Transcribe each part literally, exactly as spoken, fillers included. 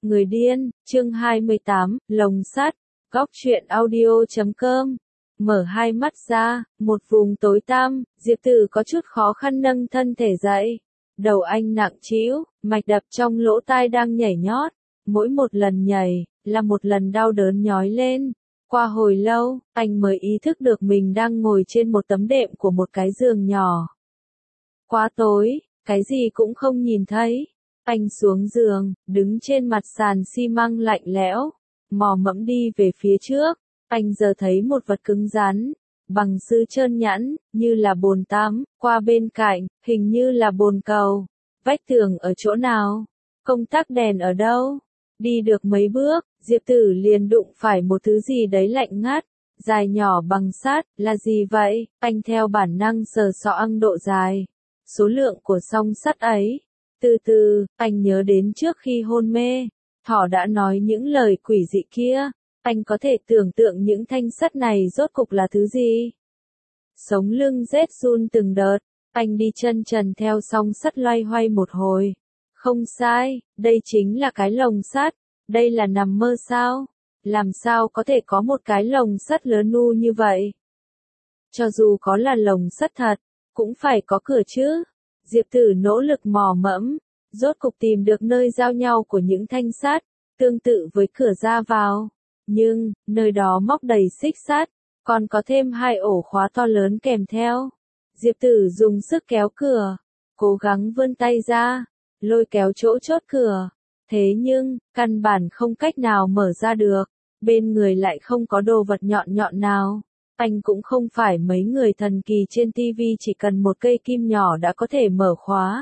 Người điên, chương hai mươi tám, lồng sắt, góc truyện audio chấm com. Mở hai mắt ra, một vùng tối tăm, Diệp Tử có chút khó khăn nâng thân thể dậy. Đầu anh nặng trĩu, mạch đập trong lỗ tai đang nhảy nhót. Mỗi một lần nhảy, là một lần đau đớn nhói lên. Qua hồi lâu, anh mới ý thức được mình đang ngồi trên một tấm đệm của một cái giường nhỏ. Quá tối, cái gì cũng không nhìn thấy. Anh xuống giường, đứng trên mặt sàn xi măng lạnh lẽo, mò mẫm đi về phía trước. Anh giờ thấy một vật cứng rắn, bằng sứ trơn nhẵn, như là bồn tắm, qua bên cạnh, hình như là bồn cầu. Vách tường ở chỗ nào? Công tắc đèn ở đâu? Đi được mấy bước, Diệp Tử liền đụng phải một thứ gì đấy lạnh ngắt, dài nhỏ bằng sắt, là gì vậy? Anh theo bản năng sờ soạng độ dài, số lượng của song sắt ấy. Từ từ, anh nhớ đến trước khi hôn mê, thỏ đã nói những lời quỷ dị kia. Anh có thể tưởng tượng những thanh sắt này rốt cục là thứ gì. Sống lưng rét run từng đợt, anh đi chân trần theo song sắt loay hoay một hồi. Không sai, đây chính là cái lồng sắt. Đây là nằm mơ sao? Làm sao có thể có một cái lồng sắt lớn nu như vậy? Cho dù có là lồng sắt thật, cũng phải có cửa chứ. Diệp Tử nỗ lực mò mẫm, rốt cục tìm được nơi giao nhau của những thanh sắt, tương tự với cửa ra vào. Nhưng, nơi đó móc đầy xích sắt, còn có thêm hai ổ khóa to lớn kèm theo. Diệp Tử dùng sức kéo cửa, cố gắng vươn tay ra, lôi kéo chỗ chốt cửa. Thế nhưng, căn bản không cách nào mở ra được, bên người lại không có đồ vật nhọn nhọn nào. Anh cũng không phải mấy người thần kỳ trên ti vi chỉ cần một cây kim nhỏ đã có thể mở khóa.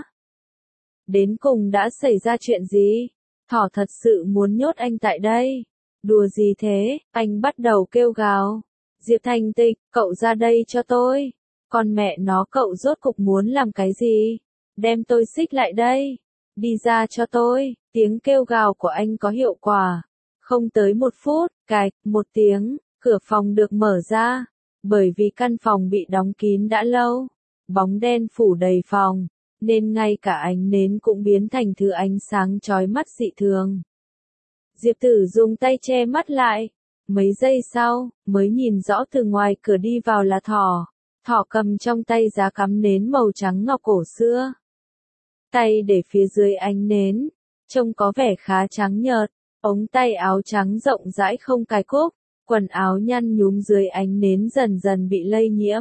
Đến cùng đã xảy ra chuyện gì? Thỏ thật sự muốn nhốt anh tại đây. Đùa gì thế? Anh bắt đầu kêu gào. Diệp Thành Tịch, cậu ra đây cho tôi. Con mẹ nó, cậu rốt cục muốn làm cái gì? Đem tôi xích lại đây. Đi ra cho tôi. Tiếng kêu gào của anh có hiệu quả. Không tới một phút, cạch, một tiếng, cửa phòng được mở ra. Bởi vì căn phòng bị đóng kín đã lâu, bóng đen phủ đầy phòng, nên ngay cả ánh nến cũng biến thành thứ ánh sáng chói mắt dị thường. Diệp Tử dùng tay che mắt lại. Mấy giây sau, mới nhìn rõ từ ngoài cửa đi vào là thỏ. Thỏ cầm trong tay giá cắm nến màu trắng ngọc cổ xưa. Tay để phía dưới ánh nến, trông có vẻ khá trắng nhợt, ống tay áo trắng rộng rãi không cài cúc, quần áo nhăn nhúm dưới ánh nến dần dần bị lây nhiễm.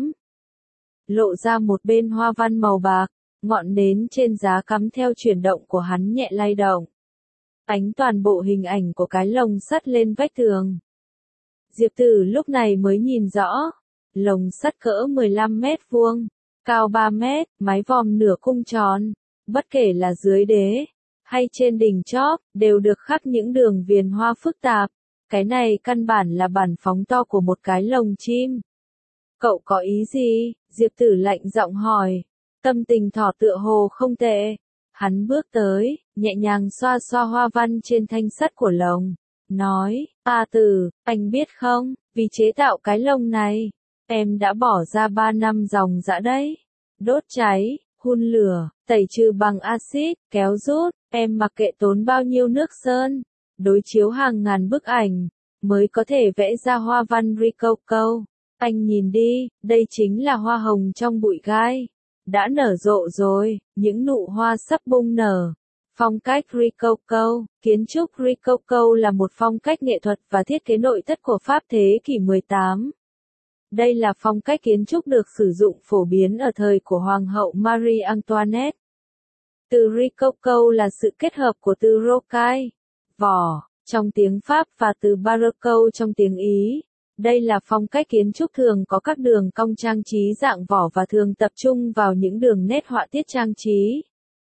Lộ ra một bên hoa văn màu bạc, ngọn nến trên giá cắm theo chuyển động của hắn nhẹ lay động. Ánh toàn bộ hình ảnh của cái lồng sắt lên vách tường. Diệp Tử lúc này mới nhìn rõ, lồng sắt cỡ mười lăm mét vuông, cao ba mét, mái vòm nửa cung tròn, bất kể là dưới đế hay trên đỉnh chóp, đều được khắc những đường viền hoa phức tạp. Cái này căn bản là bản phóng to của một cái lồng chim. Cậu có ý gì? Diệp Tử lạnh giọng hỏi. Tâm tình thỏ tựa hồ không tệ. Hắn bước tới, nhẹ nhàng xoa xoa hoa văn trên thanh sắt của lồng. Nói, A Tử, anh biết không, vì chế tạo cái lồng này, em đã bỏ ra ba năm dòng dã đấy. Đốt cháy, hun lửa, tẩy trừ bằng axit, kéo rút, em mặc kệ tốn bao nhiêu nước sơn. Đối chiếu hàng ngàn bức ảnh, mới có thể vẽ ra hoa văn Rococo. Anh nhìn đi, đây chính là hoa hồng trong bụi gai. Đã nở rộ rồi, những nụ hoa sắp bung nở. Phong cách Rococo, kiến trúc Rococo là một phong cách nghệ thuật và thiết kế nội thất của Pháp thế kỷ mười tám. Đây là phong cách kiến trúc được sử dụng phổ biến ở thời của Hoàng hậu Marie Antoinette. Từ Rococo là sự kết hợp của từ rocaille, vỏ, trong tiếng Pháp và từ Baroque trong tiếng Ý. Đây là phong cách kiến trúc thường có các đường cong trang trí dạng vỏ và thường tập trung vào những đường nét họa tiết trang trí.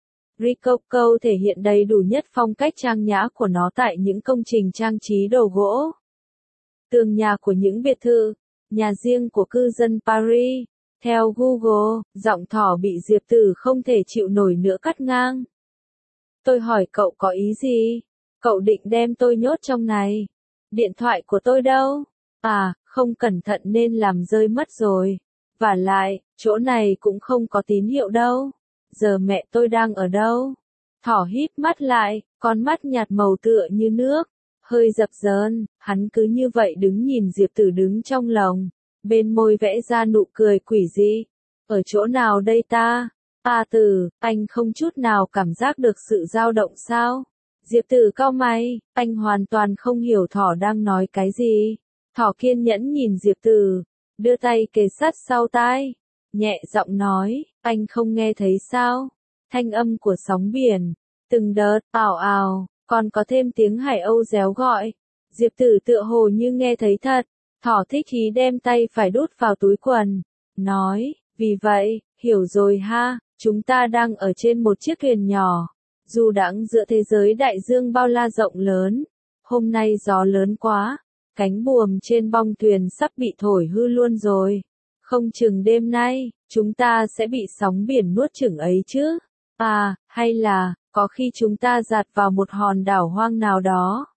Rococo thể hiện đầy đủ nhất phong cách trang nhã của nó tại những công trình trang trí đồ gỗ. Tường nhà của những biệt thự, nhà riêng của cư dân Paris. Theo Google, giọng thỏ bị Diệp Tử không thể chịu nổi nữa cắt ngang. Tôi hỏi cậu có ý gì? Cậu định đem tôi nhốt trong này? Điện thoại của tôi đâu? À, không cẩn thận nên làm rơi mất rồi. Vả lại, chỗ này cũng không có tín hiệu đâu. Giờ mẹ tôi đang ở đâu? Thỏ híp mắt lại, con mắt nhạt màu tựa như nước, hơi dập dờn, hắn cứ như vậy đứng nhìn Diệp Tử đứng trong lồng, bên môi vẽ ra nụ cười quỷ dị. Ở chỗ nào đây ta? A Tử, anh không chút nào cảm giác được sự dao động sao? Diệp Tử cau mày, anh hoàn toàn không hiểu thỏ đang nói cái gì. Thỏ kiên nhẫn nhìn Diệp Tử, đưa tay kề sát sau tai, nhẹ giọng nói, anh không nghe thấy sao? Thanh âm của sóng biển, từng đợt, ào ào, còn có thêm tiếng hải âu réo gọi. Diệp Tử tựa hồ như nghe thấy thật, thỏ thích chí đem tay phải đút vào túi quần, nói, vì vậy, hiểu rồi ha, chúng ta đang ở trên một chiếc thuyền nhỏ, dù đãng giữa thế giới đại dương bao la rộng lớn, hôm nay gió lớn quá, cánh buồm trên bong thuyền sắp bị thổi hư luôn rồi, không chừng đêm nay, chúng ta sẽ bị sóng biển nuốt chửng ấy chứ, à, hay là, có khi chúng ta dạt vào một hòn đảo hoang nào đó.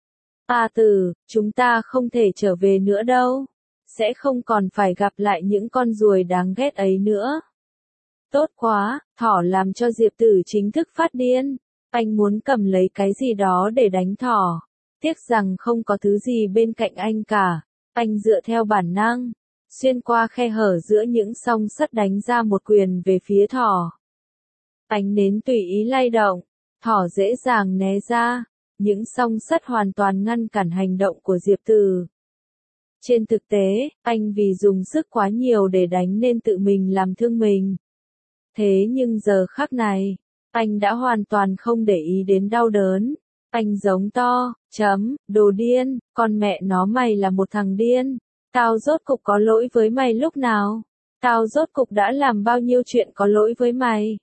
A Tử, chúng ta không thể trở về nữa đâu, sẽ không còn phải gặp lại những con ruồi đáng ghét ấy nữa. Tốt quá, thỏ làm cho Diệp Tử chính thức phát điên, anh muốn cầm lấy cái gì đó để đánh thỏ, tiếc rằng không có thứ gì bên cạnh anh cả, anh dựa theo bản năng, xuyên qua khe hở giữa những song sắt đánh ra một quyền về phía thỏ. Ánh nến tùy ý lay động, thỏ dễ dàng né ra, những song sắt hoàn toàn ngăn cản hành động của Diệp Tử. Trên thực tế, anh vì dùng sức quá nhiều để đánh nên tự mình làm thương mình. Thế nhưng giờ khắc này, anh đã hoàn toàn không để ý đến đau đớn. Anh giống to, chấm, đồ điên, con mẹ nó mày là một thằng điên. Tao rốt cục có lỗi với mày lúc nào? Tao rốt cục đã làm bao nhiêu chuyện có lỗi với mày?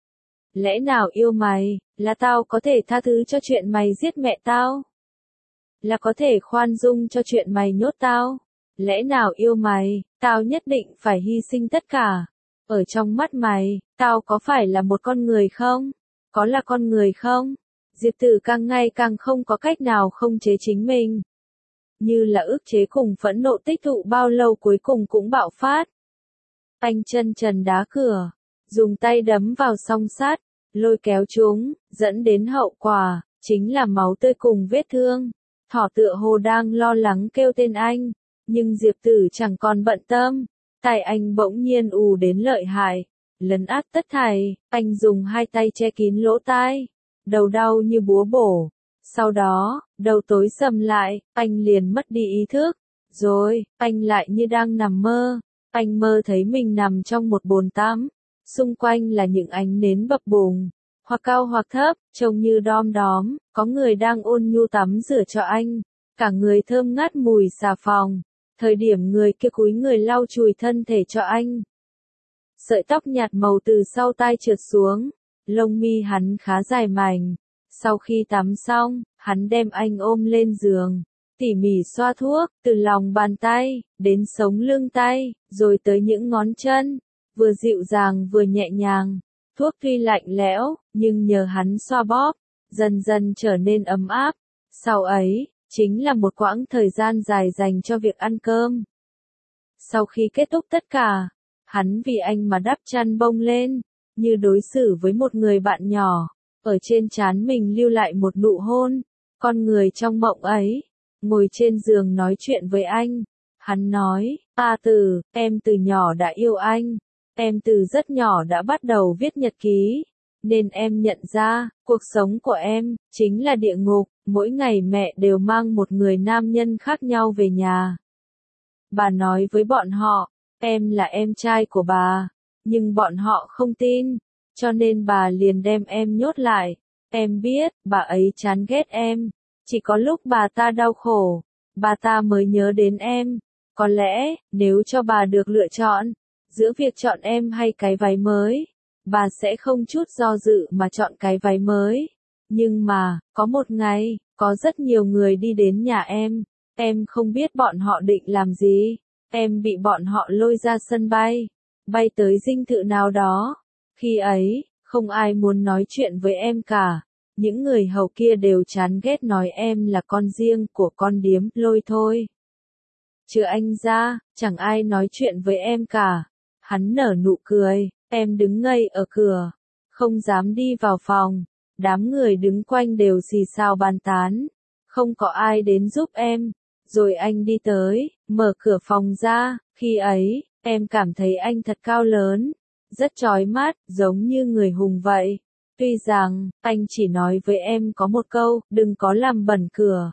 Lẽ nào yêu mày, là tao có thể tha thứ cho chuyện mày giết mẹ tao? Là có thể khoan dung cho chuyện mày nhốt tao? Lẽ nào yêu mày, tao nhất định phải hy sinh tất cả? Ở trong mắt mày, tao có phải là một con người không? Có là con người không? Diệp Tử càng ngày càng không có cách nào không chế chính mình. Như là ức chế cùng phẫn nộ tích tụ bao lâu cuối cùng cũng bạo phát. Anh chân trần đá cửa, dùng tay đấm vào song sắt, lôi kéo chúng, dẫn đến hậu quả, chính là máu tươi cùng vết thương. Thỏ tựa hồ đang lo lắng kêu tên anh, nhưng Diệp Tử chẳng còn bận tâm. Tai anh bỗng nhiên ù đến lợi hại, lấn át tất thảy, anh dùng hai tay che kín lỗ tai, đầu đau như búa bổ. Sau đó, đầu tối sầm lại, anh liền mất đi ý thức. Rồi, anh lại như đang nằm mơ. Anh mơ thấy mình nằm trong một bồn tắm. Xung quanh là những ánh nến bập bùng, hoặc cao hoặc thấp, trông như đom đóm, có người đang ôn nhu tắm rửa cho anh. Cả người thơm ngát mùi xà phòng. Thời điểm người kia cúi người lau chùi thân thể cho anh. Sợi tóc nhạt màu từ sau tai trượt xuống, lông mi hắn khá dài mảnh. Sau khi tắm xong, hắn đem anh ôm lên giường, tỉ mỉ xoa thuốc, từ lòng bàn tay, đến sống lưng tay, rồi tới những ngón chân, vừa dịu dàng vừa nhẹ nhàng. Thuốc tuy lạnh lẽo, nhưng nhờ hắn xoa bóp, dần dần trở nên ấm áp. Sau ấy, chính là một quãng thời gian dài dành cho việc ăn cơm. Sau khi kết thúc tất cả, hắn vì anh mà đắp chăn bông lên, như đối xử với một người bạn nhỏ, ở trên trán mình lưu lại một nụ hôn. Con người trong mộng ấy, ngồi trên giường nói chuyện với anh. Hắn nói, A Tử, em từ nhỏ đã yêu anh, em từ rất nhỏ đã bắt đầu viết nhật ký, nên em nhận ra, cuộc sống của em, chính là địa ngục. Mỗi ngày mẹ đều mang một người nam nhân khác nhau về nhà. Bà nói với bọn họ, em là em trai của bà, nhưng bọn họ không tin, cho nên bà liền đem em nhốt lại. Em biết, bà ấy chán ghét em, chỉ có lúc bà ta đau khổ, bà ta mới nhớ đến em. Có lẽ, nếu cho bà được lựa chọn, giữa việc chọn em hay cái váy mới, bà sẽ không chút do dự mà chọn cái váy mới. Nhưng mà, có một ngày, có rất nhiều người đi đến nhà em, em không biết bọn họ định làm gì, em bị bọn họ lôi ra sân bay, bay tới dinh thự nào đó. Khi ấy, không ai muốn nói chuyện với em cả, những người hầu kia đều chán ghét nói em là con riêng của con điếm lôi thôi. Trừ anh ra, chẳng ai nói chuyện với em cả. Hắn nở nụ cười, em đứng ngây ở cửa, không dám đi vào phòng. Đám người đứng quanh đều xì xào bàn tán. Không có ai đến giúp em. Rồi anh đi tới, mở cửa phòng ra, khi ấy, em cảm thấy anh thật cao lớn, rất chói mắt, giống như người hùng vậy. Tuy rằng, anh chỉ nói với em có một câu, đừng có làm bẩn cửa.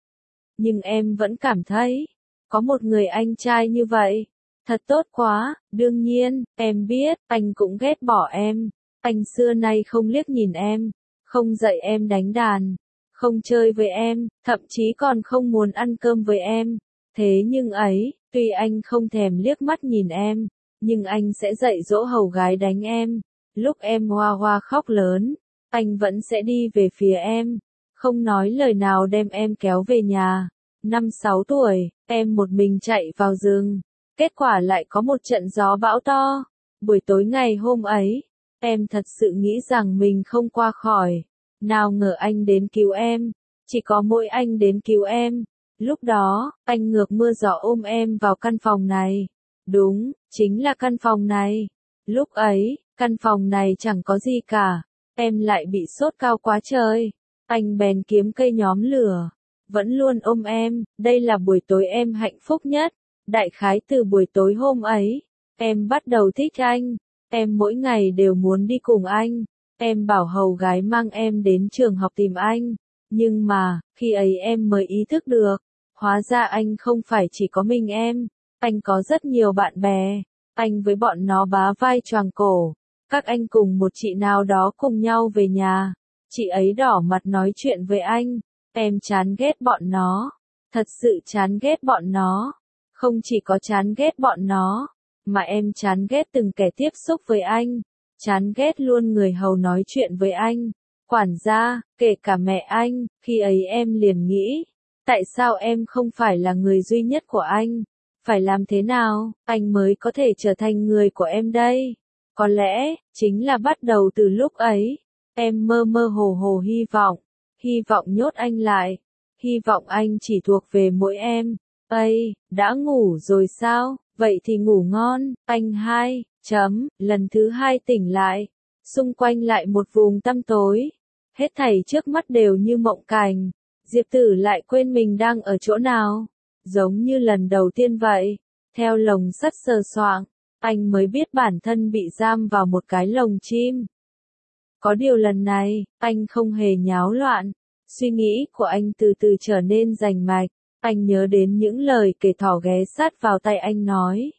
Nhưng em vẫn cảm thấy, có một người anh trai như vậy, thật tốt quá. Đương nhiên, em biết, anh cũng ghét bỏ em. Anh xưa nay không liếc nhìn em, không dạy em đánh đàn, không chơi với em, thậm chí còn không muốn ăn cơm với em. Thế nhưng ấy, tuy anh không thèm liếc mắt nhìn em, nhưng anh sẽ dạy dỗ hầu gái đánh em. Lúc em hoa hoa khóc lớn, anh vẫn sẽ đi về phía em, không nói lời nào đem em kéo về nhà. Năm sáu tuổi, em một mình chạy vào rừng. Kết quả lại có một trận gió bão to. Buổi tối ngày hôm ấy, em thật sự nghĩ rằng mình không qua khỏi. Nào ngờ anh đến cứu em. Chỉ có mỗi anh đến cứu em. Lúc đó, anh ngược mưa gió ôm em vào căn phòng này. Đúng, chính là căn phòng này. Lúc ấy, căn phòng này chẳng có gì cả. Em lại bị sốt cao quá trời. Anh bèn kiếm cây nhóm lửa. Vẫn luôn ôm em. Đây là buổi tối em hạnh phúc nhất. Đại khái từ buổi tối hôm ấy, em bắt đầu thích anh. Em mỗi ngày đều muốn đi cùng anh. Em bảo hầu gái mang em đến trường học tìm anh. Nhưng mà, khi ấy em mới ý thức được. Hóa ra anh không phải chỉ có mình em. Anh có rất nhiều bạn bè. Anh với bọn nó bá vai choàng cổ. Các anh cùng một chị nào đó cùng nhau về nhà. Chị ấy đỏ mặt nói chuyện với anh. Em chán ghét bọn nó. Thật sự chán ghét bọn nó. Không chỉ có chán ghét bọn nó, mà em chán ghét từng kẻ tiếp xúc với anh. Chán ghét luôn người hầu nói chuyện với anh. Quản gia, kể cả mẹ anh. Khi ấy em liền nghĩ, tại sao em không phải là người duy nhất của anh? Phải làm thế nào, anh mới có thể trở thành người của em đây? Có lẽ, chính là bắt đầu từ lúc ấy. Em mơ mơ hồ hồ hy vọng. Hy vọng nhốt anh lại. Hy vọng anh chỉ thuộc về mỗi em. Ây, đã ngủ rồi sao? Vậy thì ngủ ngon. Anh hai, chấm, lần thứ hai tỉnh lại. Xung quanh lại một vùng tăm tối. Hết thảy trước mắt đều như mộng cảnh. Diệp Tử lại quên mình đang ở chỗ nào. Giống như lần đầu tiên vậy. Theo lồng sắt sờ soạng, anh mới biết bản thân bị giam vào một cái lồng chim. Có điều lần này, anh không hề nháo loạn. Suy nghĩ của anh từ từ trở nên rành mạch. Anh nhớ đến những lời kể thỏ ghé sát vào tay anh nói.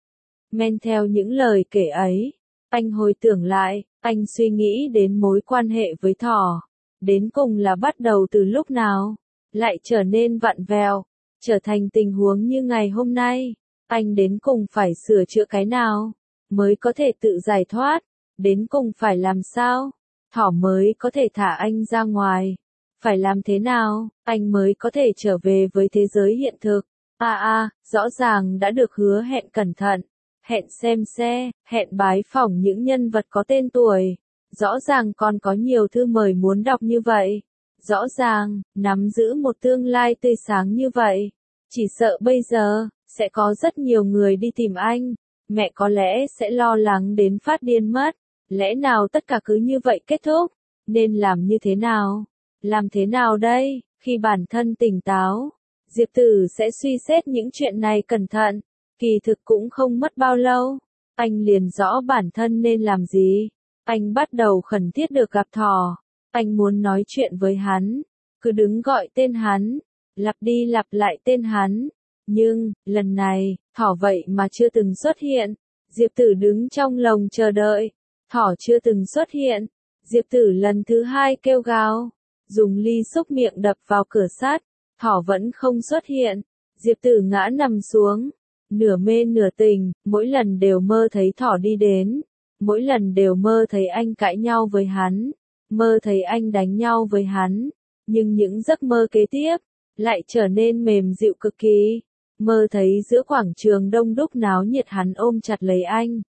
Men theo những lời kể ấy, anh hồi tưởng lại, anh suy nghĩ đến mối quan hệ với thỏ. Đến cùng là bắt đầu từ lúc nào, lại trở nên vặn vẹo, trở thành tình huống như ngày hôm nay. Anh đến cùng phải sửa chữa cái nào, mới có thể tự giải thoát, đến cùng phải làm sao, thỏ mới có thể thả anh ra ngoài. Phải làm thế nào, anh mới có thể trở về với thế giới hiện thực? À à, rõ ràng đã được hứa hẹn cẩn thận, hẹn xem xe, hẹn bái phỏng những nhân vật có tên tuổi. Rõ ràng còn có nhiều thư mời muốn đọc như vậy. Rõ ràng, nắm giữ một tương lai tươi sáng như vậy. Chỉ sợ bây giờ, sẽ có rất nhiều người đi tìm anh. Mẹ có lẽ sẽ lo lắng đến phát điên mất. Lẽ nào tất cả cứ như vậy kết thúc? Nên làm như thế nào? Làm thế nào đây? Khi bản thân tỉnh táo, Diệp Tử sẽ suy xét những chuyện này cẩn thận. Kỳ thực cũng không mất bao lâu. Anh liền rõ bản thân nên làm gì. Anh bắt đầu khẩn thiết được gặp thỏ. Anh muốn nói chuyện với hắn. Cứ đứng gọi tên hắn. Lặp đi lặp lại tên hắn. Nhưng, lần này, thỏ vậy mà chưa từng xuất hiện. Diệp Tử đứng trong lồng chờ đợi. Thỏ chưa từng xuất hiện. Diệp Tử lần thứ hai kêu gào. Dùng ly xúc miệng đập vào cửa sắt. Thỏ vẫn không xuất hiện. Diệp Tử ngã nằm xuống. Nửa mê nửa tỉnh, mỗi lần đều mơ thấy thỏ đi đến. Mỗi lần đều mơ thấy anh cãi nhau với hắn. Mơ thấy anh đánh nhau với hắn. Nhưng những giấc mơ kế tiếp, lại trở nên mềm dịu cực kỳ. Mơ thấy giữa quảng trường đông đúc náo nhiệt hắn ôm chặt lấy anh.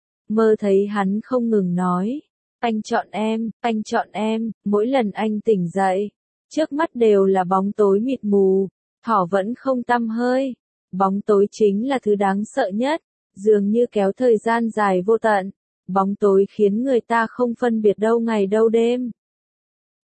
Mơ thấy hắn không ngừng nói. Anh chọn em, anh chọn em, mỗi lần anh tỉnh dậy. Trước mắt đều là bóng tối mịt mù. Thỏ vẫn không tăm hơi. Bóng tối chính là thứ đáng sợ nhất. Dường như kéo thời gian dài vô tận. Bóng tối khiến người ta không phân biệt đâu ngày đâu đêm.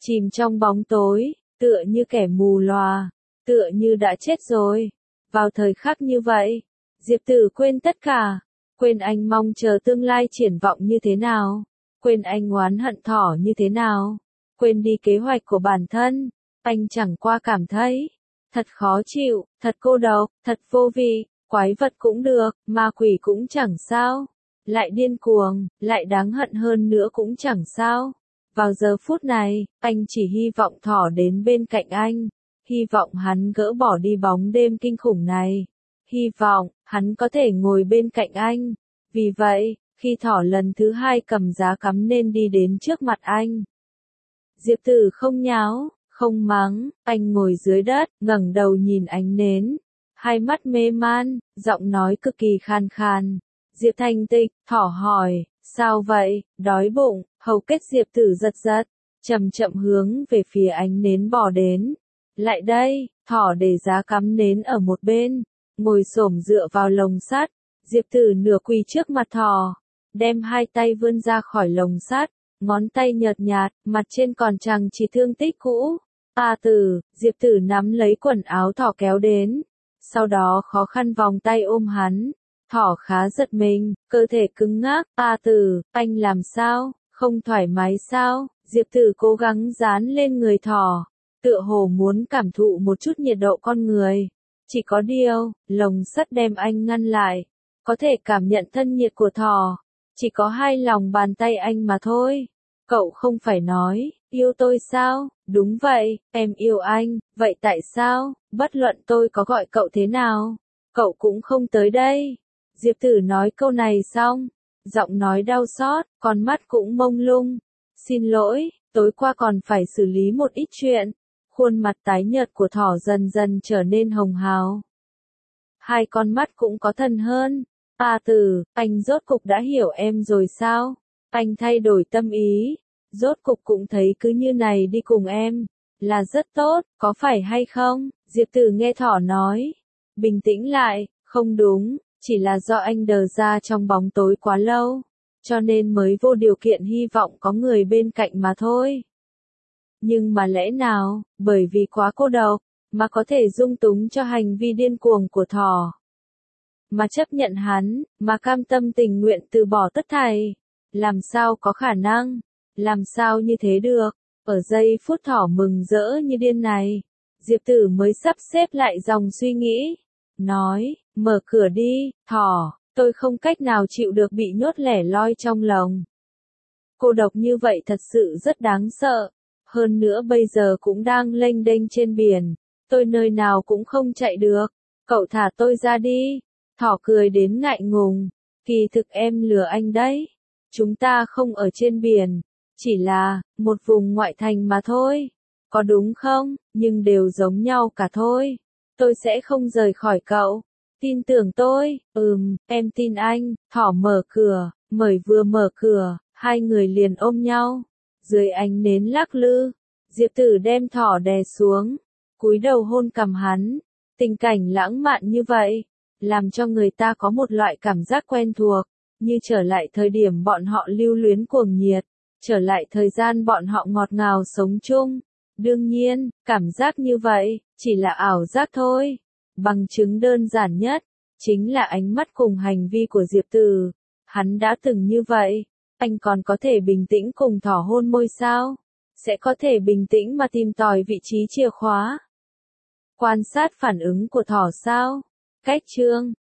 chìm trong bóng tối, tựa như kẻ mù lòa, tựa như đã chết rồi. Vào thời khắc như vậy, Diệp Tử quên tất cả, quên anh mong chờ tương lai triển vọng như thế nào, quên anh oán hận thỏ như thế nào, quên đi kế hoạch của bản thân, anh chẳng qua cảm thấy thật khó chịu, thật cô độc, thật vô vị, quái vật cũng được, ma quỷ cũng chẳng sao, lại điên cuồng, lại đáng hận hơn nữa cũng chẳng sao. Vào giờ phút này, anh chỉ hy vọng thỏ đến bên cạnh anh, hy vọng hắn gỡ bỏ đi bóng đêm kinh khủng này, hy vọng hắn có thể ngồi bên cạnh anh. Vì vậy, khi thỏ lần thứ hai cầm giá cắm nên đi đến trước mặt anh, Diệp Tử không nháo, không mắng, anh ngồi dưới đất, ngẩng đầu nhìn ánh nến, hai mắt mê man, giọng nói cực kỳ khan khan. Diệp Thanh Tịch, thỏ hỏi, sao vậy, đói bụng, hầu kết Diệp Tử giật giật, chậm chậm hướng về phía ánh nến bò đến. Lại đây, thỏ để giá cắm nến ở một bên, ngồi xổm dựa vào lồng sắt. Diệp Tử nửa quỳ trước mặt thỏ, đem hai tay vươn ra khỏi lồng sắt, ngón tay nhợt nhạt, mặt trên còn chằng chỉ thương tích cũ. A Tử, Diệp Tử nắm lấy quần áo thỏ kéo đến, sau đó khó khăn vòng tay ôm hắn. Thỏ khá giật mình, cơ thể cứng ngắc. A Tử, anh làm sao, không thoải mái sao? Diệp Tử cố gắng dán lên người thỏ, tựa hồ muốn cảm thụ một chút nhiệt độ con người. Chỉ có điều, lồng sắt đem anh ngăn lại, có thể cảm nhận thân nhiệt của thỏ, chỉ có hai lòng bàn tay anh mà thôi. Cậu không phải nói, yêu tôi sao? Đúng vậy, em yêu anh, vậy tại sao, bất luận tôi có gọi cậu thế nào, cậu cũng không tới đây? Diệp Tử nói câu này xong, giọng nói đau xót, con mắt cũng mông lung. Xin lỗi, tối qua còn phải xử lý một ít chuyện. Khuôn mặt tái nhợt của thỏ dần dần trở nên hồng hào. Hai con mắt cũng có thần hơn. A Tử, anh rốt cục đã hiểu em rồi sao? Anh thay đổi tâm ý, rốt cục cũng thấy cứ như này đi cùng em, là rất tốt, có phải hay không? Diệp Tử nghe thỏ nói, bình tĩnh lại, không đúng, chỉ là do anh đờ ra trong bóng tối quá lâu, cho nên mới vô điều kiện hy vọng có người bên cạnh mà thôi. Nhưng mà lẽ nào, bởi vì quá cô độc, mà có thể dung túng cho hành vi điên cuồng của thỏ, mà chấp nhận hắn, mà cam tâm tình nguyện từ bỏ tất thảy? Làm sao có khả năng? Làm sao như thế được? Ở giây phút thỏ mừng rỡ như điên này, Diệp Tử mới sắp xếp lại dòng suy nghĩ, nói, mở cửa đi, thỏ, tôi không cách nào chịu được bị nhốt lẻ loi trong lồng. Cô độc như vậy thật sự rất đáng sợ, hơn nữa bây giờ cũng đang lênh đênh trên biển, tôi nơi nào cũng không chạy được, cậu thả tôi ra đi. Thỏ cười đến ngại ngùng, kỳ thực em lừa anh đấy, chúng ta không ở trên biển, chỉ là một vùng ngoại thành mà thôi, có đúng không? Nhưng đều giống nhau cả thôi, tôi sẽ không rời khỏi cậu, tin tưởng tôi. Ừm, em tin anh. Thỏ mở cửa, mời vừa mở cửa, hai người liền ôm nhau, dưới ánh nến lắc lư. Diệp Tử đem thỏ đè xuống, cúi đầu hôn cằm hắn. Tình cảnh lãng mạn như vậy, làm cho người ta có một loại cảm giác quen thuộc, như trở lại thời điểm bọn họ lưu luyến cuồng nhiệt, trở lại thời gian bọn họ ngọt ngào sống chung. Đương nhiên, cảm giác như vậy, chỉ là ảo giác thôi. Bằng chứng đơn giản nhất, chính là ánh mắt cùng hành vi của Diệp Tử. Hắn đã từng như vậy, anh còn có thể bình tĩnh cùng thỏ hôn môi sao? Sẽ có thể bình tĩnh mà tìm tòi vị trí chìa khóa? Quan sát phản ứng của thỏ sao? Cách chương